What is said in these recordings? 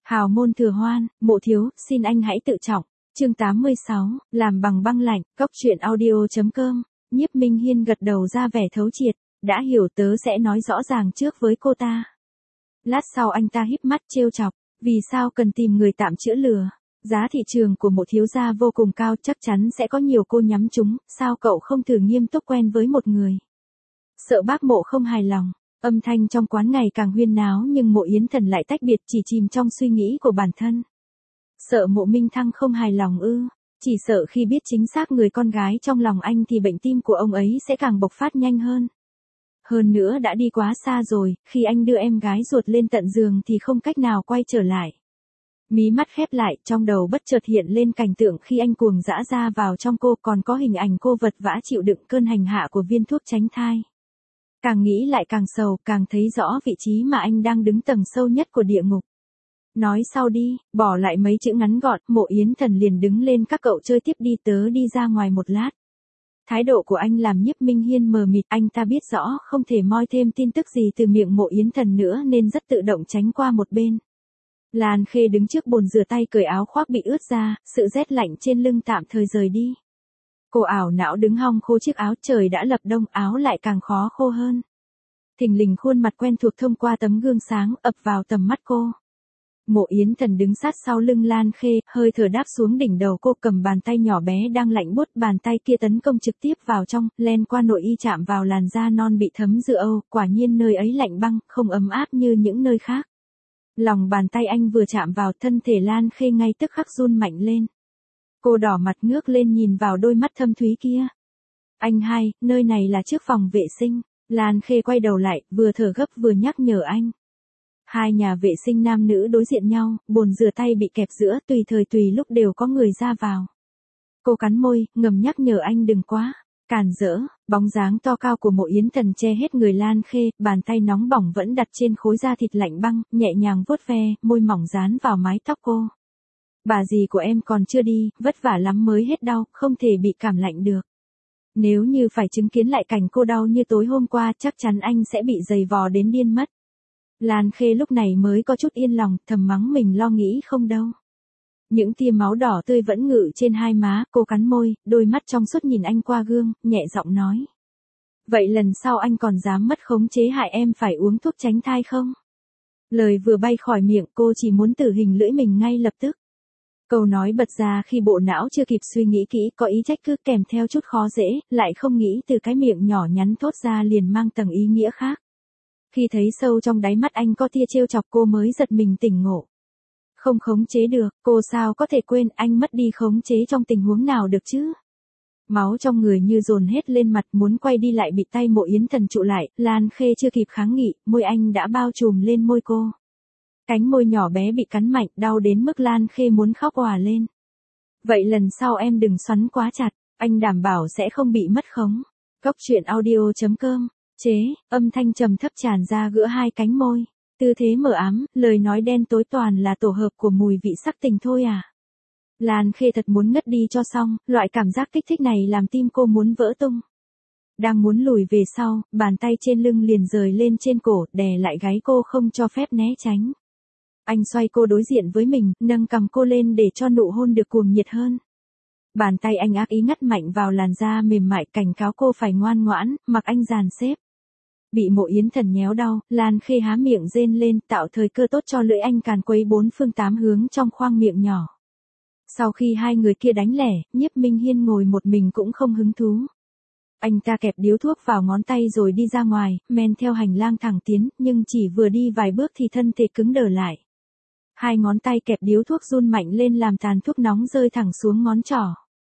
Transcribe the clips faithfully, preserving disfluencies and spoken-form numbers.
Hào môn thừa hoan, mộ thiếu, xin anh hãy tự trọng. Chương tám mươi sáu, làm bằng băng lạnh, cốc truyện audio.com. Nhiếp Minh Hiên gật đầu ra vẻ thấu triệt, đã hiểu, tớ sẽ nói rõ ràng trước với cô ta. Lát sau anh ta híp mắt trêu chọc, vì sao cần tìm người tạm chữa lừa? Giá thị trường của mộ thiếu gia vô cùng cao, chắc chắn sẽ có nhiều cô nhắm trúng, sao cậu không thử nghiêm túc quen với một người? Sợ bác Mộ không hài lòng, âm thanh trong quán ngày càng huyên náo nhưng Mộ Yến Thần lại tách biệt, chỉ chìm trong suy nghĩ của bản thân. Sợ Mộ Minh Thăng không hài lòng ư? Chỉ sợ khi biết chính xác người con gái trong lòng anh thì bệnh tim của ông ấy sẽ càng bộc phát nhanh hơn. Hơn nữa đã đi quá xa rồi, khi anh đưa em gái ruột lên tận giường thì không cách nào quay trở lại. Mí mắt khép lại, trong đầu bất chợt hiện lên cảnh tượng khi anh cuồng dã ra vào trong cô, còn có hình ảnh cô vật vã chịu đựng cơn hành hạ của viên thuốc tránh thai. Càng nghĩ lại càng sầu, càng thấy rõ vị trí mà anh đang đứng tầng sâu nhất của địa ngục. Nói sau đi, bỏ lại mấy chữ ngắn gọn, Mộ Yến Thần liền đứng lên, các cậu chơi tiếp đi, tớ đi ra ngoài một lát. Thái độ của anh làm Nhiếp Minh Hiên mờ mịt, anh ta biết rõ không thể moi thêm tin tức gì từ miệng Mộ Yến Thần nữa nên rất tự động tránh qua một bên. Lan Khê đứng trước bồn rửa tay cởi áo khoác bị ướt ra, sự rét lạnh trên lưng tạm thời rời đi. Cô ảo não đứng hong khô chiếc áo, trời đã lập đông, áo lại càng khó khô hơn. Thình lình khuôn mặt quen thuộc thông qua tấm gương sáng ập vào tầm mắt cô. Mộ Yến Thần đứng sát sau lưng Lan Khê, hơi thở đáp xuống đỉnh đầu cô, cầm bàn tay nhỏ bé đang lạnh buốt, bàn tay kia tấn công trực tiếp vào trong, len qua nội y chạm vào làn da non bị thấm rượu Âu, quả nhiên nơi ấy lạnh băng, không ấm áp như những nơi khác. Lòng bàn tay anh vừa chạm vào, thân thể Lan Khê ngay tức khắc run mạnh lên. Cô đỏ mặt ngước lên nhìn vào đôi mắt thâm thúy kia. Anh hai, nơi này là trước phòng vệ sinh. Lan Khê quay đầu lại, vừa thở gấp vừa nhắc nhở anh. Hai nhà vệ sinh nam nữ đối diện nhau, bồn rửa tay bị kẹp giữa, tùy thời tùy lúc đều có người ra vào. Cô cắn môi, ngầm nhắc nhở anh đừng quá càn rỡ. Bóng dáng to cao của Mộ Yến Thần che hết người Lan Khê, bàn tay nóng bỏng vẫn đặt trên khối da thịt lạnh băng, nhẹ nhàng vuốt ve, môi mỏng dán vào mái tóc cô. Bà dì của em còn chưa đi, vất vả lắm mới hết đau, không thể bị cảm lạnh được. Nếu như phải chứng kiến lại cảnh cô đau như tối hôm qua, chắc chắn anh sẽ bị giày vò đến điên mất. Lan Khê lúc này mới có chút yên lòng, thầm mắng mình lo nghĩ không đâu. Những tia máu đỏ tươi vẫn ngự trên hai má, cô cắn môi, đôi mắt trong suốt nhìn anh qua gương, nhẹ giọng nói. Vậy lần sau anh còn dám mất khống chế hại em phải uống thuốc tránh thai không? Lời vừa bay khỏi miệng, cô chỉ muốn tử hình lưỡi mình ngay lập tức. Câu nói bật ra khi bộ não chưa kịp suy nghĩ kỹ, có ý trách cứ kèm theo chút khó dễ, lại không nghĩ từ cái miệng nhỏ nhắn thốt ra liền mang tầng ý nghĩa khác. Khi thấy sâu trong đáy mắt anh có tia trêu chọc, cô mới giật mình tỉnh ngộ. Không khống chế được, cô sao có thể quên anh mất đi khống chế trong tình huống nào được chứ? Máu trong người như dồn hết lên mặt, muốn quay đi lại bị tay Mộ Yến Thần trụ lại, Lan Khê chưa kịp kháng nghị, môi anh đã bao trùm lên môi cô. Cánh môi nhỏ bé bị cắn mạnh, đau đến mức Lan Khê muốn khóc òa lên. Vậy lần sau em đừng xoắn quá chặt, anh đảm bảo sẽ không bị mất khống. Cốc truyện audio.com. Chế, âm thanh trầm thấp tràn ra giữa hai cánh môi. Tư thế mờ ám, lời nói đen tối toàn là tổ hợp của mùi vị sắc tình thôi à. Lan Khê thật muốn ngất đi cho xong, loại cảm giác kích thích này làm tim cô muốn vỡ tung. Đang muốn lùi về sau, bàn tay trên lưng liền rời lên trên cổ, đè lại gáy cô không cho phép né tránh. Anh xoay cô đối diện với mình, nâng cằm cô lên để cho nụ hôn được cuồng nhiệt hơn. Bàn tay anh ác ý ngắt mạnh vào làn da mềm mại, cảnh cáo cô phải ngoan ngoãn, mặc anh dàn xếp. Bị Mộ Yến Thần nhéo đau, Lan Khê há miệng rên lên, tạo thời cơ tốt cho lưỡi anh càn quấy bốn phương tám hướng trong khoang miệng nhỏ. Sau khi hai người kia đánh lẻ, Nhiếp Minh Hiên ngồi một mình cũng không hứng thú. Anh ta kẹp điếu thuốc vào ngón tay rồi đi ra ngoài, men theo hành lang thẳng tiến, nhưng chỉ vừa đi vài bước thì thân thể cứng đờ lại. Hai ngón tay kẹp điếu thuốc run mạnh lên làm tàn thuốc nóng rơi thẳng xuống ngón trỏ.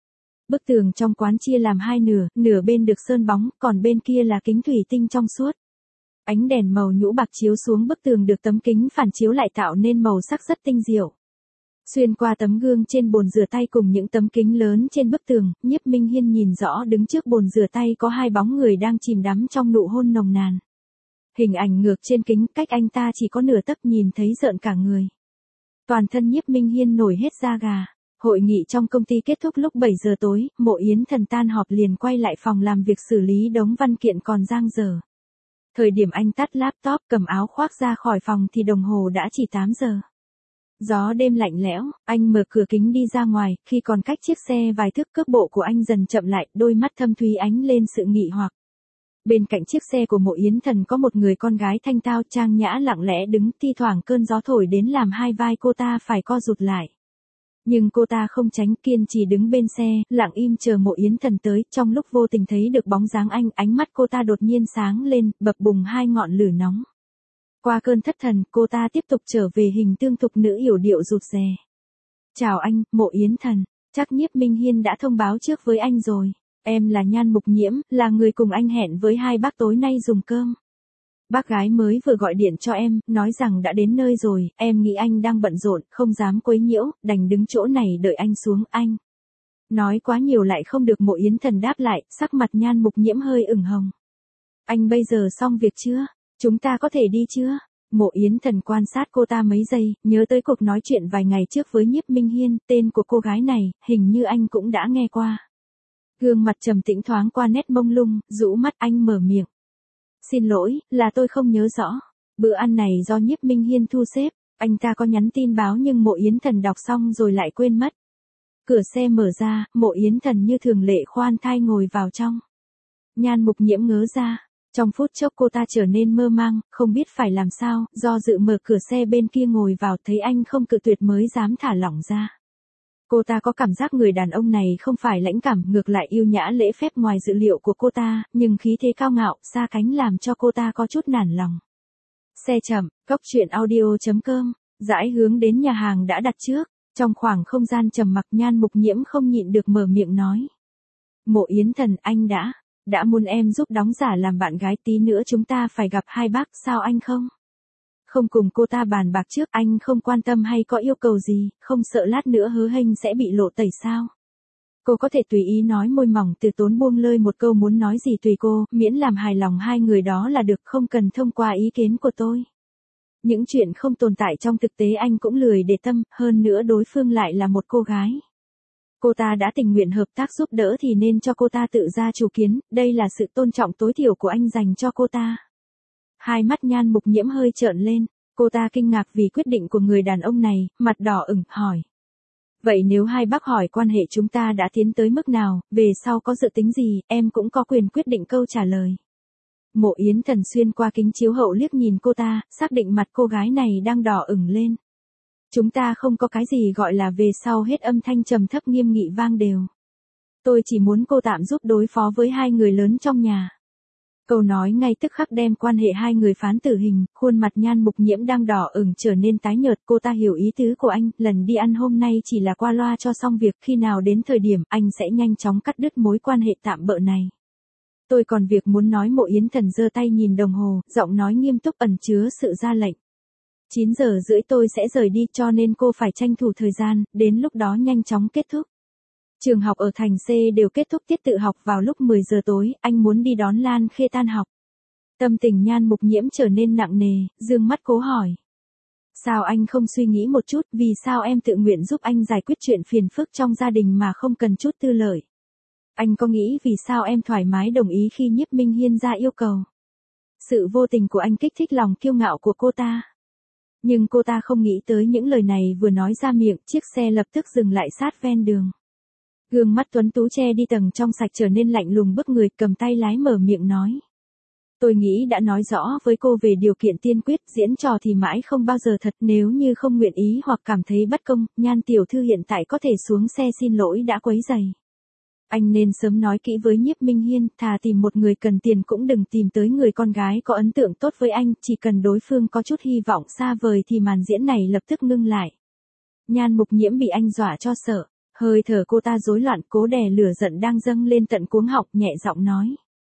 Bức tường trong quán chia làm hai nửa, nửa bên được sơn bóng, còn bên kia là kính thủy tinh trong suốt. Ánh đèn màu nhũ bạc chiếu xuống bức tường được tấm kính phản chiếu lại tạo nên màu sắc rất tinh diệu. Xuyên qua tấm gương trên bồn rửa tay cùng những tấm kính lớn trên bức tường, Nhiếp Minh Hiên nhìn rõ đứng trước bồn rửa tay có hai bóng người đang chìm đắm trong nụ hôn nồng nàn. Hình ảnh ngược trên kính, cách anh ta chỉ có nửa tấc, nhìn thấy rợn cả người. Toàn thân Nhiếp Minh Hiên nổi hết da gà. Hội nghị trong công ty kết thúc lúc bảy giờ tối, Mộ Yến Thần tan họp liền quay lại phòng làm việc xử lý đống văn kiện còn dang dở. Thời điểm anh tắt laptop cầm áo khoác ra khỏi phòng thì đồng hồ đã chỉ tám giờ. Gió đêm lạnh lẽo, anh mở cửa kính đi ra ngoài, khi còn cách chiếc xe vài thước cước bộ của anh dần chậm lại, đôi mắt thâm thúy ánh lên sự nghị hoặc. Bên cạnh chiếc xe của Mộ Yến Thần có một người con gái thanh tao trang nhã lặng lẽ đứng, thi thoảng cơn gió thổi đến làm hai vai cô ta phải co rụt lại. Nhưng cô ta không tránh, kiên trì đứng bên xe, lặng im chờ Mộ Yến Thần tới, trong lúc vô tình thấy được bóng dáng anh, ánh mắt cô ta đột nhiên sáng lên, bập bùng hai ngọn lửa nóng. Qua cơn thất thần, cô ta tiếp tục trở về hình tương tục nữ yểu điệu rụt rè. Chào anh, Mộ Yến Thần, chắc Nhiếp Minh Hiên đã thông báo trước với anh rồi. Em là Nhan Mục Nhiễm, là người cùng anh hẹn với hai bác tối nay dùng cơm. Bác gái mới vừa gọi điện cho em, nói rằng đã đến nơi rồi, em nghĩ anh đang bận rộn, không dám quấy nhiễu, đành đứng chỗ này đợi anh xuống anh. Nói quá nhiều lại không được, Mộ Yến Thần đáp lại, sắc mặt Nhan Mục Nhiễm hơi ửng hồng. Anh bây giờ xong việc chưa? Chúng ta có thể đi chưa? Mộ Yến Thần quan sát cô ta mấy giây, nhớ tới cuộc nói chuyện vài ngày trước với Nhiếp Minh Hiên, tên của cô gái này, hình như anh cũng đã nghe qua. Gương mặt trầm tĩnh thoáng qua nét mông lung, rũ mắt anh mở miệng. Xin lỗi, là tôi không nhớ rõ. Bữa ăn này do Nhiếp Minh Hiên thu xếp, anh ta có nhắn tin báo nhưng Mộ Yến Thần đọc xong rồi lại quên mất. Cửa xe mở ra, Mộ Yến Thần như thường lệ khoan thai ngồi vào trong. Nhan Mục Nhiễm ngớ ra. Trong phút chốc cô ta trở nên mơ mang, không biết phải làm sao, do dự mở cửa xe bên kia ngồi vào, thấy anh không cự tuyệt mới dám thả lỏng ra. Cô ta có cảm giác người đàn ông này không phải lãnh cảm, ngược lại yêu nhã lễ phép ngoài dự liệu của cô ta, nhưng khí thế cao ngạo, xa cánh làm cho cô ta có chút nản lòng. Xe chậm, Cốc Truyện Audio chấm com, dãi hướng đến nhà hàng đã đặt trước, trong khoảng không gian trầm mặc Nhan Mục Nhiễm không nhịn được mở miệng nói. Mộ Yến Thần, anh đã... Đã muốn em giúp đóng giả làm bạn gái, tí nữa chúng ta phải gặp hai bác, sao anh không? Không cùng cô ta bàn bạc trước, anh không quan tâm hay có yêu cầu gì, không sợ lát nữa hớ hênh sẽ bị lộ tẩy sao? Cô có thể tùy ý nói, môi mỏng từ tốn buông lơi một câu, muốn nói gì tùy cô, miễn làm hài lòng hai người đó là được, không cần thông qua ý kiến của tôi. Những chuyện không tồn tại trong thực tế anh cũng lười để tâm, hơn nữa đối phương lại là một cô gái. Cô ta đã tình nguyện hợp tác giúp đỡ thì nên cho cô ta tự ra chủ kiến, đây là sự tôn trọng tối thiểu của anh dành cho cô ta. Hai mắt Nhan Mục Nhiễm hơi trợn lên, cô ta kinh ngạc vì quyết định của người đàn ông này, mặt đỏ ửng, hỏi. Vậy nếu hai bác hỏi quan hệ chúng ta đã tiến tới mức nào, về sau có dự tính gì, em cũng có quyền quyết định câu trả lời. Mộ Yến Thần xuyên qua kính chiếu hậu liếc nhìn cô ta, xác định mặt cô gái này đang đỏ ửng lên. Chúng ta không có cái gì gọi là về sau hết, âm thanh trầm thấp nghiêm nghị vang đều. Tôi chỉ muốn cô tạm giúp đối phó với hai người lớn trong nhà. Câu nói ngay tức khắc đem quan hệ hai người phán tử hình, khuôn mặt Nhan Mục Nhiễm đang đỏ ửng trở nên tái nhợt, cô ta hiểu ý tứ của anh, lần đi ăn hôm nay chỉ là qua loa cho xong việc, khi nào đến thời điểm anh sẽ nhanh chóng cắt đứt mối quan hệ tạm bợ này. Tôi còn việc muốn nói. Mộ Yến Thần giơ tay nhìn đồng hồ, giọng nói nghiêm túc ẩn chứa sự ra lệnh. chín giờ rưỡi tôi sẽ rời đi, cho nên cô phải tranh thủ thời gian, đến lúc đó nhanh chóng kết thúc. Trường học ở thành C đều kết thúc tiết tự học vào lúc mười giờ tối, anh muốn đi đón Lan Khê tan học. Tâm tình Nhan Mục Nhiễm trở nên nặng nề, dương mắt cố hỏi. Sao anh không suy nghĩ một chút, vì sao em tự nguyện giúp anh giải quyết chuyện phiền phức trong gia đình mà không cần chút tư lợi? Anh có nghĩ vì sao em thoải mái đồng ý khi Nhiếp Minh Hiên ra yêu cầu? Sự vô tình của anh kích thích lòng kiêu ngạo của cô ta. Nhưng cô ta không nghĩ tới những lời này vừa nói ra miệng, chiếc xe lập tức dừng lại sát ven đường. Gương mắt tuấn tú che đi tầng trong sạch trở nên lạnh lùng, bức người, cầm tay lái mở miệng nói. Tôi nghĩ đã nói rõ với cô về điều kiện tiên quyết, diễn trò thì mãi không bao giờ thật, nếu như không nguyện ý hoặc cảm thấy bất công, Nhan tiểu thư hiện tại có thể xuống xe xin lỗi đã quấy rầy. Anh nên sớm nói kỹ với Nhiếp Minh Hiên, thà tìm một người cần tiền cũng đừng tìm tới người con gái có ấn tượng tốt với anh, chỉ cần đối phương có chút hy vọng xa vời thì màn diễn này lập tức ngưng lại. Nhan Mục Nhiễm bị anh dọa cho sợ, hơi thở cô ta rối loạn, cố đè lửa giận đang dâng lên tận cuống họng, nhẹ giọng nói.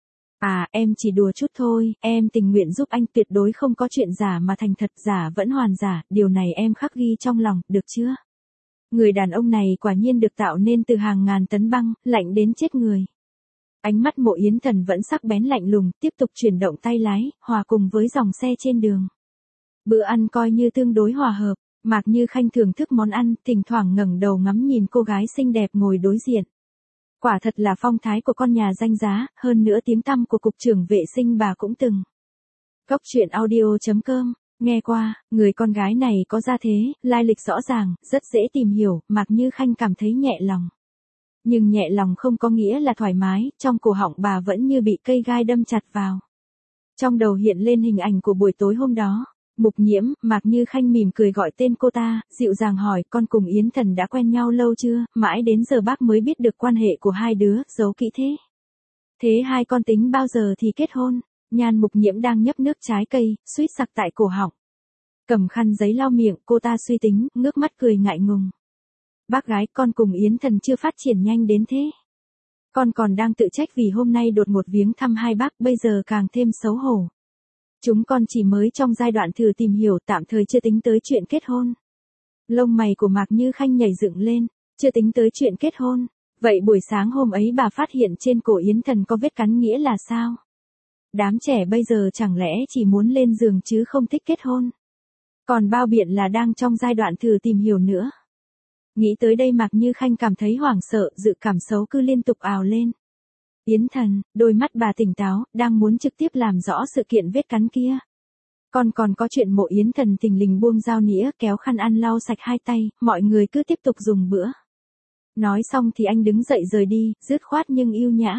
À, em chỉ đùa chút thôi, em tình nguyện giúp anh, tuyệt đối không có chuyện giả mà thành thật, giả vẫn hoàn giả, điều này em khắc ghi trong lòng, được chưa? Người đàn ông này quả nhiên được tạo nên từ hàng ngàn tấn băng, lạnh đến chết người. Ánh mắt Mộ Yến Thần vẫn sắc bén lạnh lùng, tiếp tục chuyển động tay lái, hòa cùng với dòng xe trên đường. Bữa ăn coi như tương đối hòa hợp, Mạc Như Khanh thưởng thức món ăn, thỉnh thoảng ngẩng đầu ngắm nhìn cô gái xinh đẹp ngồi đối diện. Quả thật là phong thái của con nhà danh giá, hơn nữa tiếng tăm của cục trưởng vệ sinh bà cũng từng. Cốc Truyện Audio chấm com Nghe qua, người con gái này có gia thế, lai lịch rõ ràng, rất dễ tìm hiểu, Mạc Như Khanh cảm thấy nhẹ lòng. Nhưng nhẹ lòng không có nghĩa là thoải mái, trong cổ họng bà vẫn như bị cây gai đâm chặt vào. Trong đầu hiện lên hình ảnh của buổi tối hôm đó. Mục Nhiễm, Mạc Như Khanh mỉm cười gọi tên cô ta, dịu dàng hỏi, con cùng Yến Thần đã quen nhau lâu chưa, mãi đến giờ bác mới biết được quan hệ của hai đứa, giấu kỹ thế. Thế hai con tính bao giờ thì kết hôn? Nhan Mục Nhiễm đang nhấp nước trái cây, suýt sặc tại cổ họng. Cầm khăn giấy lau miệng, cô ta suy tính, ngước mắt cười ngại ngùng. Bác gái, con cùng Yến Thần chưa phát triển nhanh đến thế. Con còn đang tự trách vì hôm nay đột ngột viếng thăm hai bác, bây giờ càng thêm xấu hổ. Chúng con chỉ mới trong giai đoạn thử tìm hiểu, tạm thời chưa tính tới chuyện kết hôn. Lông mày của Mạc Như Khanh nhảy dựng lên, chưa tính tới chuyện kết hôn. Vậy buổi sáng hôm ấy bà phát hiện trên cổ Yến Thần có vết cắn nghĩa là sao? Đám trẻ bây giờ chẳng lẽ chỉ muốn lên giường chứ không thích kết hôn? Còn bao biện là đang trong giai đoạn thử tìm hiểu nữa. Nghĩ tới đây Mạc Như Khanh cảm thấy hoảng sợ, dự cảm xấu cứ liên tục ào lên. Yến Thần, đôi mắt bà tỉnh táo, đang muốn trực tiếp làm rõ sự kiện vết cắn kia. Còn còn có chuyện Mộ Yến Thần thình lình buông dao nĩa, kéo khăn ăn lau sạch hai tay, mọi người cứ tiếp tục dùng bữa. Nói xong thì anh đứng dậy rời đi, dứt khoát nhưng yêu nhã.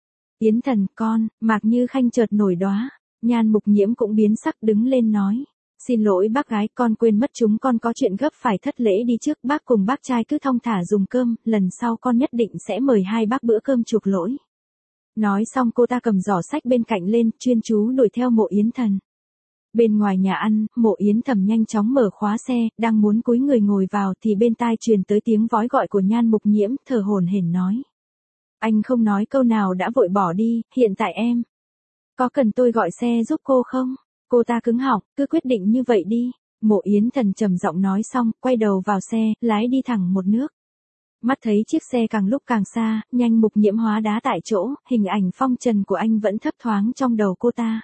Yến Thần, con, Mạc Như Khanh chợt nổi đóa, Nhan Mục Nhiễm cũng biến sắc đứng lên nói. Xin lỗi bác gái, con quên mất chúng con có chuyện gấp phải thất lễ đi trước, bác cùng bác trai cứ thong thả dùng cơm, lần sau con nhất định sẽ mời hai bác bữa cơm chuộc lỗi. Nói xong cô ta cầm giỏ sách bên cạnh lên, chuyên chú đuổi theo Mộ Yến Thần. Bên ngoài nhà ăn, Mộ Yến Thầm nhanh chóng mở khóa xe, đang muốn cúi người ngồi vào thì bên tai truyền tới tiếng vói gọi của Nhan Mục Nhiễm, thở hổn hển nói. Anh không nói câu nào đã vội bỏ đi, hiện tại em. Có cần tôi gọi xe giúp cô không? Cô ta cứng họng, cứ quyết định như vậy đi. Mộ Yến Thần trầm giọng nói xong, quay đầu vào xe, lái đi thẳng một nước. Mắt thấy chiếc xe càng lúc càng xa, Nhanh Mục Nhiễm hóa đá tại chỗ, hình ảnh phong trần của anh vẫn thấp thoáng trong đầu cô ta.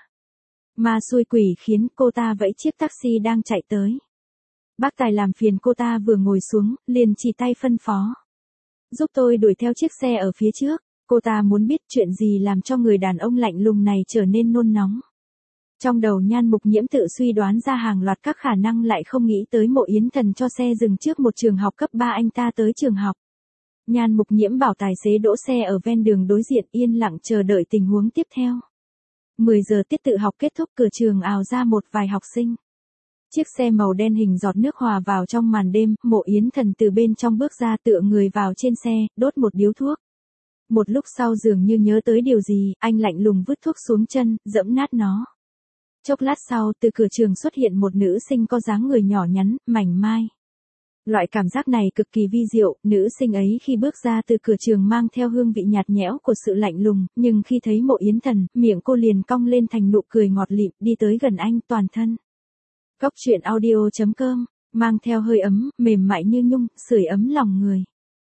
Ma xui quỷ khiến cô ta vẫy chiếc taxi đang chạy tới. Bác tài làm phiền cô ta vừa ngồi xuống, liền chỉ tay phân phó. Giúp tôi đuổi theo chiếc xe ở phía trước, cô ta muốn biết chuyện gì làm cho người đàn ông lạnh lùng này trở nên nôn nóng. Trong đầu Nhan Mục Nhiễm tự suy đoán ra hàng loạt các khả năng, lại không nghĩ tới Mộ Yến Thần cho xe dừng trước một trường học cấp ba anh ta tới trường học. Nhan Mục Nhiễm bảo tài xế đỗ xe ở ven đường đối diện, yên lặng chờ đợi tình huống tiếp theo. mười giờ tiết tự học kết thúc, cửa trường ào ra một vài học sinh. Chiếc xe màu đen hình giọt nước hòa vào trong màn đêm, Mộ Yến Thần từ bên trong bước ra, tựa người vào trên xe, đốt một điếu thuốc. Một lúc sau dường như nhớ tới điều gì, anh lạnh lùng vứt thuốc xuống chân, dẫm nát nó. Chốc lát sau, từ cửa trường xuất hiện một nữ sinh có dáng người nhỏ nhắn, mảnh mai. Loại cảm giác này cực kỳ vi diệu, nữ sinh ấy khi bước ra từ cửa trường mang theo hương vị nhạt nhẽo của sự lạnh lùng, nhưng khi thấy Mộ Yến Thần, miệng cô liền cong lên thành nụ cười ngọt lịm, đi tới gần anh toàn thân. Góc truyện audio chấm com, mang theo hơi ấm, mềm mại như nhung, sưởi ấm lòng người.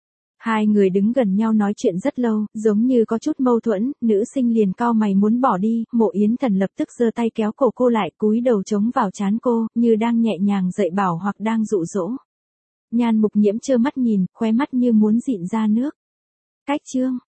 Hai người đứng gần nhau nói chuyện rất lâu, giống như có chút mâu thuẫn, nữ sinh liền cau mày muốn bỏ đi, Mộ Yến Thần lập tức giơ tay kéo cổ cô lại, cúi đầu chống vào trán cô, như đang nhẹ nhàng dạy bảo hoặc đang dụ dỗ. Nhan Mục Nhiễm trơ mắt nhìn, khóe mắt như muốn dịn ra nước. Cách chương